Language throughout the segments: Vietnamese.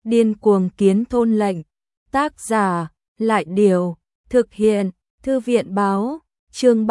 Điên cuồng kiến thôn lệnh. Tác giả, Lại Điều. Thực hiện, Thư viện báo. Chương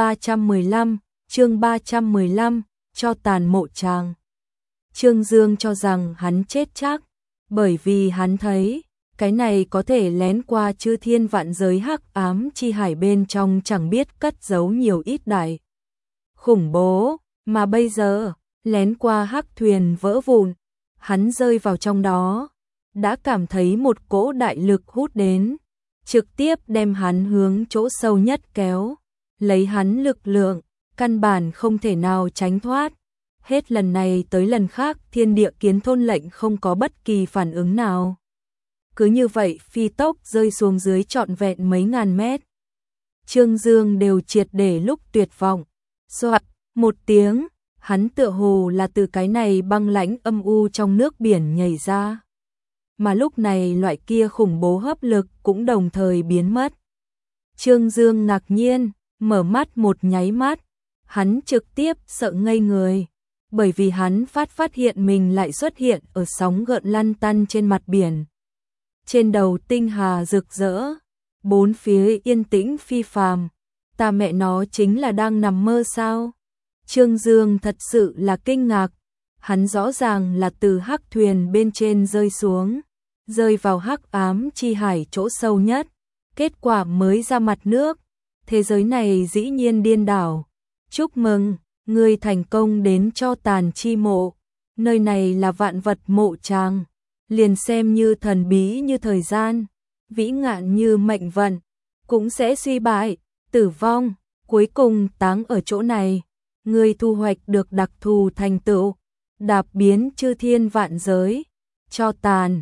315, cho tàn mộ tràng. Trương Dương cho rằng hắn chết chắc, bởi vì hắn thấy, cái này có thể lén qua chư thiên vạn giới hắc ám chi hải bên trong chẳng biết cất giấu nhiều ít đại khủng bố, mà bây giờ, lén qua hắc thuyền vỡ vụn, hắn rơi vào trong đó, đã cảm thấy một cỗ đại lực hút đến, trực tiếp đem hắn hướng chỗ sâu nhất kéo, lấy hắn lực lượng, căn bản không thể nào tránh thoát. Hết lần này tới lần khác thiên địa kiến thôn lệnh không có bất kỳ phản ứng nào. Cứ như vậy phi tốc rơi xuống dưới trọn vẹn mấy ngàn mét. Trương Dương đều triệt để lúc tuyệt vọng. Soạt, một tiếng, hắn tựa hồ là từ cái này băng lãnh âm u trong nước biển nhảy ra. Mà lúc này loại kia khủng bố hấp lực cũng đồng thời biến mất. Trương Dương ngạc nhiên, mở mắt một nháy mắt, hắn trực tiếp sợ ngây người. Bởi vì hắn phát hiện mình lại xuất hiện ở sóng gợn lăn tăn trên mặt biển. Trên đầu tinh hà rực rỡ, bốn phía yên tĩnh phi phàm, ta mẹ nó chính là đang nằm mơ sao? Trương Dương thật sự là kinh ngạc, hắn rõ ràng là từ hắc thuyền bên trên rơi xuống, rơi vào hắc ám chi hải chỗ sâu nhất, kết quả mới ra mặt nước, thế giới này dĩ nhiên điên đảo. Chúc mừng! Ngươi thành công đến cho tàn chi mộ, nơi này là vạn vật mộ tràng, liền xem như thần bí như thời gian, vĩ ngạn như mệnh vận, cũng sẽ suy bại, tử vong, cuối cùng táng ở chỗ này. Ngươi thu hoạch được đặc thù thành tựu, đạp biến chư thiên vạn giới, cho tàn,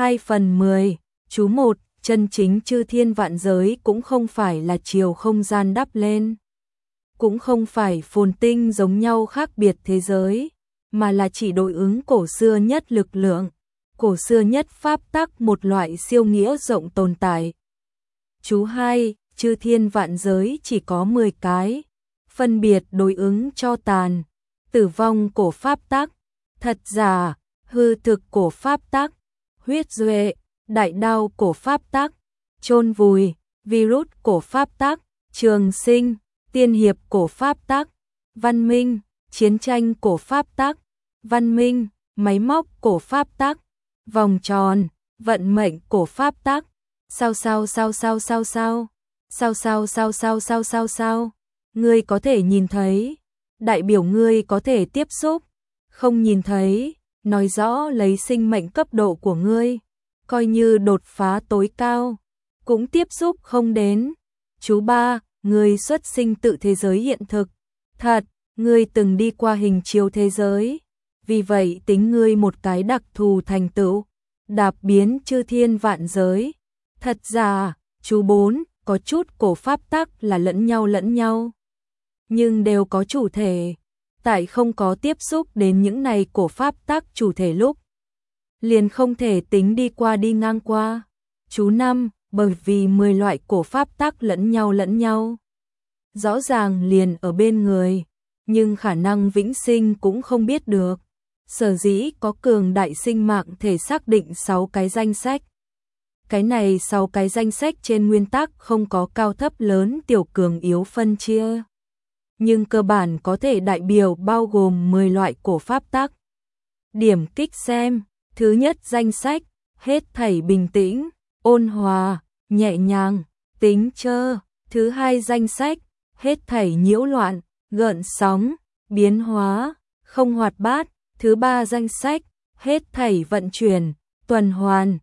2/10, chú 1, chân chính chư thiên vạn giới cũng không phải là chiều không gian đắp lên. Cũng không phải phồn tinh giống nhau khác biệt thế giới, mà là chỉ đối ứng cổ xưa nhất lực lượng, cổ xưa nhất pháp tắc một loại siêu nghĩa rộng tồn tại. Chú 2, chư thiên vạn giới chỉ có 10 cái, phân biệt đối ứng cho tàn, tử vong cổ pháp tắc, thật giả, hư thực cổ pháp tắc, huyết duệ, đại đao cổ pháp tắc, chôn vùi, virus cổ pháp tắc, trường sinh, tiên hiệp cổ pháp tắc, văn minh, chiến tranh cổ pháp tắc, văn minh, máy móc cổ pháp tắc, vòng tròn, vận mệnh cổ pháp tắc, sao, ngươi có thể nhìn thấy, đại biểu ngươi có thể tiếp xúc, không nhìn thấy, nói rõ lấy sinh mệnh cấp độ của ngươi, coi như đột phá tối cao, cũng tiếp xúc không đến. Chú 3, ngươi xuất sinh tự thế giới hiện thực, thật, ngươi từng đi qua hình chiếu thế giới, vì vậy tính ngươi một cái đặc thù thành tựu, đạp biến chư thiên vạn giới, thật giả. Chú 4, có chút cổ pháp tắc là lẫn nhau, nhưng đều có chủ thể, tại không có tiếp xúc đến những này cổ pháp tắc chủ thể lúc, liền không thể tính đi qua đi ngang qua. Chú 5, bởi vì 10 loại cổ pháp tắc lẫn nhau, rõ ràng liền ở bên người, nhưng khả năng vĩnh sinh cũng không biết được. Sở dĩ có cường đại sinh mạng thể xác định 6 cái danh sách. Cái này 6 cái danh sách trên nguyên tắc không có cao thấp lớn tiểu cường yếu phân chia, nhưng cơ bản có thể đại biểu bao gồm 10 loại cổ pháp tắc. Điểm kích xem, thứ nhất danh sách, hết thảy bình tĩnh, ôn hòa, nhẹ nhàng, tính chơ. Thứ hai danh sách, hết thảy nhiễu loạn, gợn sóng, biến hóa, không hoạt bát. Thứ ba danh sách, hết thảy vận chuyển, tuần hoàn,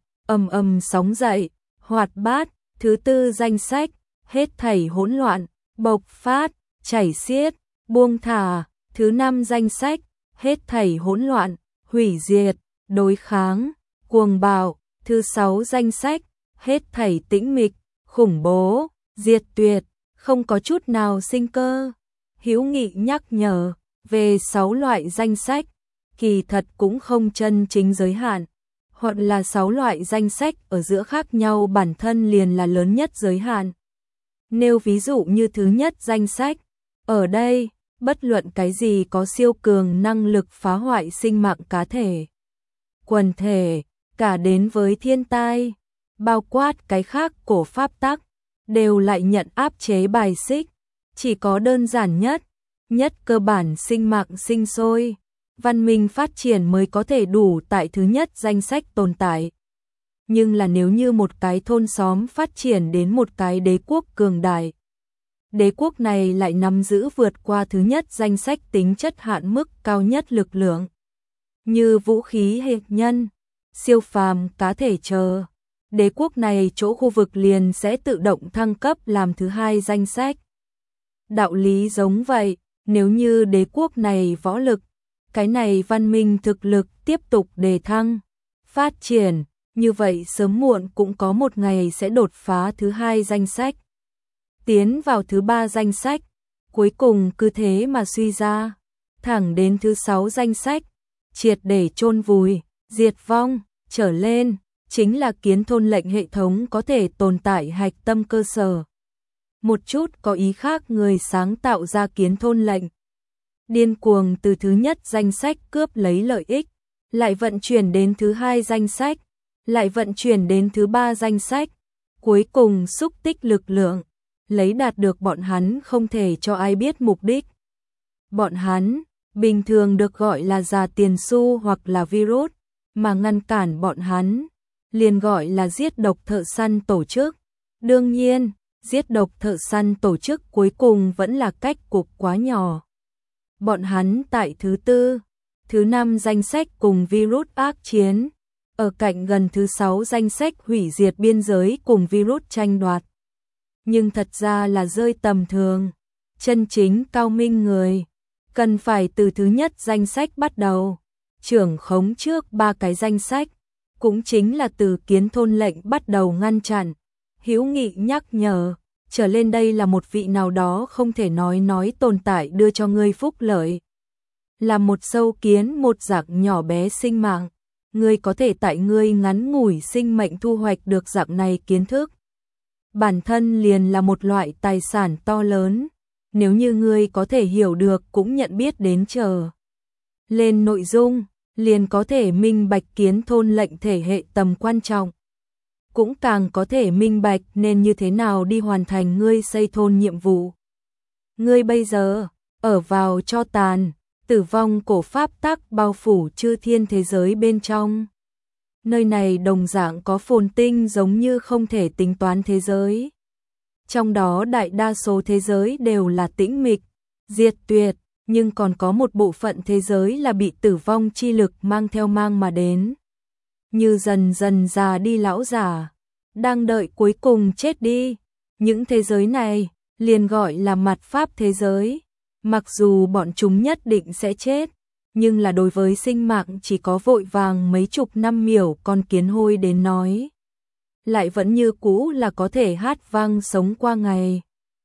sóng dậy, hoạt bát. Thứ tư danh sách, hết thảy hỗn loạn, bộc phát, chảy xiết, buông thả. Thứ năm danh sách, hết thảy hỗn loạn, hủy diệt, đối kháng, cuồng bạo. Thứ sáu danh sách, hết thảy tĩnh mịch, khủng bố, diệt tuyệt, không có chút nào sinh cơ. Hữu Nghị nhắc nhở, về 6 loại danh sách, kỳ thật cũng không chân chính giới hạn, hoặc là 6 loại danh sách ở giữa khác nhau bản thân liền là lớn nhất giới hạn. Nêu ví dụ như thứ nhất danh sách, ở đây, bất luận cái gì có siêu cường năng lực phá hoại sinh mạng cá thể, quần thể, cả đến với thiên tai, bao quát cái khác của pháp tắc, đều lại nhận áp chế bài xích. Chỉ có đơn giản nhất cơ bản sinh mạng sinh sôi, văn minh phát triển mới có thể đủ tại thứ nhất danh sách tồn tại. Nhưng là nếu như một cái thôn xóm phát triển đến một cái đế quốc cường đại, đế quốc này lại nắm giữ vượt qua thứ nhất danh sách tính chất hạn mức cao nhất lực lượng, như vũ khí hệ nhân, siêu phàm cá thể chờ, đế quốc này chỗ khu vực liền sẽ tự động thăng cấp làm thứ hai danh sách. Đạo lý giống vậy, nếu như đế quốc này võ lực, cái này văn minh thực lực tiếp tục đề thăng, phát triển, như vậy sớm muộn cũng có một ngày sẽ đột phá thứ hai danh sách, tiến vào thứ ba danh sách, cuối cùng cứ thế mà suy ra, thẳng đến thứ sáu danh sách, triệt để chôn vùi, diệt vong, trở lên, chính là kiến thôn lệnh hệ thống có thể tồn tại hạch tâm cơ sở. Một chút có ý khác người sáng tạo ra kiến thôn lệnh, điên cuồng từ thứ nhất danh sách cướp lấy lợi ích, lại vận chuyển đến thứ hai danh sách, lại vận chuyển đến thứ ba danh sách, cuối cùng xúc tích lực lượng, lấy đạt được bọn hắn không thể cho ai biết mục đích. Bọn hắn, bình thường được gọi là già tiền xu hoặc là virus, mà ngăn cản bọn hắn, liền gọi là giết độc thợ săn tổ chức. Đương nhiên, giết độc thợ săn tổ chức cuối cùng vẫn là cách cục quá nhỏ. Bọn hắn tại thứ tư, thứ năm danh sách cùng virus ác chiến, ở cạnh gần thứ sáu danh sách hủy diệt biên giới cùng virus tranh đoạt. Nhưng thật ra là rơi tầm thường, chân chính cao minh người, cần phải từ thứ nhất danh sách bắt đầu, trưởng khống trước ba cái danh sách, cũng chính là từ kiến thôn lệnh bắt đầu ngăn chặn, hữu nghị nhắc nhở, trở lên đây là một vị nào đó không thể nói tồn tại đưa cho ngươi phúc lợi. Là một sâu kiến một dạng nhỏ bé sinh mạng, ngươi có thể tại ngươi ngắn ngủi sinh mệnh thu hoạch được dạng này kiến thức. Bản thân liền là một loại tài sản to lớn, nếu như ngươi có thể hiểu được cũng nhận biết đến trở lên nội dung, liền có thể minh bạch kiến thôn lệnh thể hệ tầm quan trọng. Cũng càng có thể minh bạch nên như thế nào đi hoàn thành ngươi xây thôn nhiệm vụ. Ngươi bây giờ, ở vào cho tàn, tử vong cổ pháp tắc bao phủ chư thiên thế giới bên trong. Nơi này đồng dạng có phồn tinh giống như không thể tính toán thế giới. Trong đó đại đa số thế giới đều là tĩnh mịch, diệt tuyệt, nhưng còn có một bộ phận thế giới là bị tử vong chi lực mang theo mang mà đến. Như dần dần già đi lão già, đang đợi cuối cùng chết đi. Những thế giới này, liền gọi là mặt pháp thế giới. Mặc dù bọn chúng nhất định sẽ chết, nhưng là đối với sinh mạng chỉ có vội vàng mấy chục năm miểu con kiến hôi đến nói, lại vẫn như cũ là có thể hát vang sống qua ngày.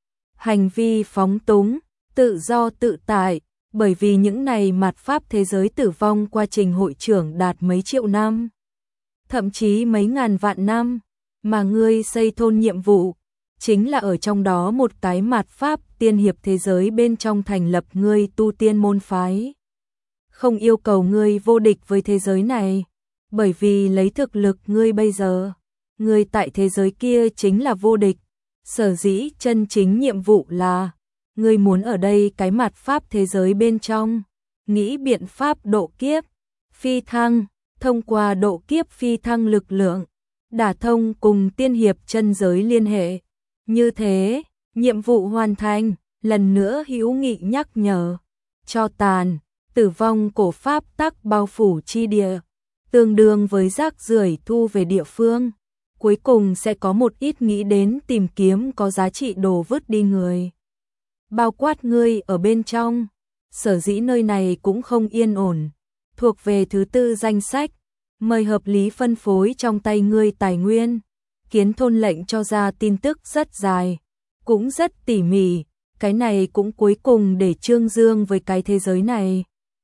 Hành vi phóng túng, tự do tự tại, bởi vì những này mặt pháp thế giới tử vong quá trình hội trưởng đạt mấy triệu năm, thậm chí mấy ngàn vạn năm, mà ngươi xây thôn nhiệm vụ, chính là ở trong đó một cái mặt pháp tiên hiệp thế giới bên trong thành lập ngươi tu tiên môn phái. Không yêu cầu ngươi vô địch với thế giới này, bởi vì lấy thực lực ngươi bây giờ, ngươi tại thế giới kia chính là vô địch. Sở dĩ chân chính nhiệm vụ là, ngươi muốn ở đây cái mặt pháp thế giới bên trong, nghĩ biện pháp độ kiếp, phi thăng, thông qua độ kiếp phi thăng lực lượng, đả thông cùng tiên hiệp chân giới liên hệ. Như thế, nhiệm vụ hoàn thành, lần nữa hữu nghị nhắc nhở, cho tàn, tử vong cổ pháp tắc bao phủ chi địa, tương đương với rác rưởi thu về địa phương, cuối cùng sẽ có một ít nghĩ đến tìm kiếm có giá trị đồ vứt đi người. Bao quát ngươi ở bên trong, sở dĩ nơi này cũng không yên ổn, thuộc về thứ tư danh sách, mời hợp lý phân phối trong tay ngươi tài nguyên. Kiến thôn lệnh cho ra tin tức rất dài, cũng rất tỉ mỉ, cái này cũng cuối cùng để trương dương với cái thế giới này.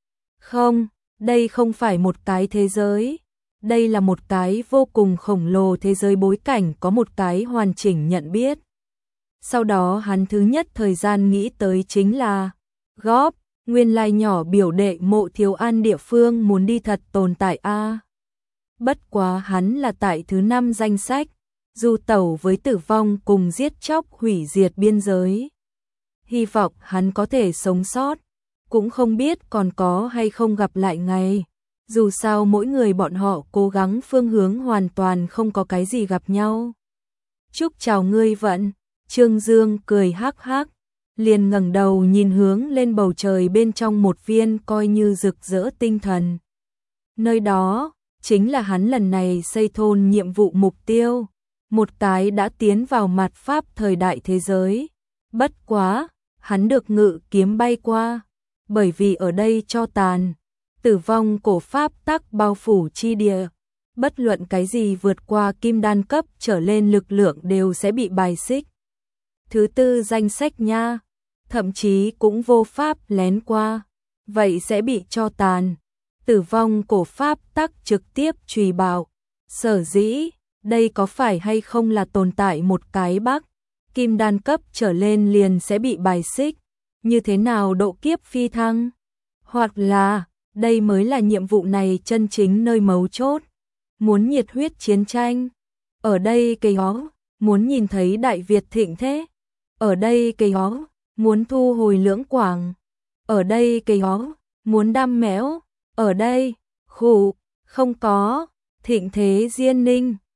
Không, đây không phải một cái thế giới, đây là một cái vô cùng khổng lồ thế giới bối cảnh có một cái hoàn chỉnh nhận biết. Sau đó hắn thứ nhất thời gian nghĩ tới chính là, góp, nguyên lai nhỏ biểu đệ Mộ Thiếu An địa phương muốn đi thật tồn tại a. Bất quá hắn là tại thứ 5 danh sách, du tẩu với tử vong cùng giết chóc hủy diệt biên giới. Hy vọng hắn có thể sống sót, cũng không biết còn có hay không gặp lại ngày. Dù sao mỗi người bọn họ cố gắng phương hướng hoàn toàn không có cái gì gặp nhau. Chúc chào ngươi vận, Trương Dương cười hắc hắc, liền ngẩng đầu nhìn hướng lên bầu trời bên trong một viên coi như rực rỡ tinh thần. Nơi đó, chính là hắn lần này xây thôn nhiệm vụ mục tiêu, một cái đã tiến vào mạt Pháp thời đại thế giới. Bất quá, hắn được ngự kiếm bay qua, bởi vì ở đây cho tàn, tử vong cổ Pháp tắc bao phủ chi địa. Bất luận cái gì vượt qua kim đan cấp trở lên lực lượng đều sẽ bị bài xích. Thứ 4 danh sách nha, thậm chí cũng vô pháp lén qua, vậy sẽ bị cho tàn. Tử vong cổ Pháp tắc trực tiếp truy bạo. Sở dĩ, đây có phải hay không là tồn tại một cái bắc, kim đan cấp trở lên liền sẽ bị bài xích, như thế nào độ kiếp phi thăng? Hoặc là, đây mới là nhiệm vụ này chân chính nơi mấu chốt. Muốn nhiệt huyết chiến tranh, ở đây cây ó, muốn nhìn thấy Đại Việt thịnh thế, ở đây cây ó, muốn thu hồi Lưỡng Quảng, ở đây cây ó, muốn đam mẽo, ở đây, khủ, không có, thịnh thế Diên Ninh.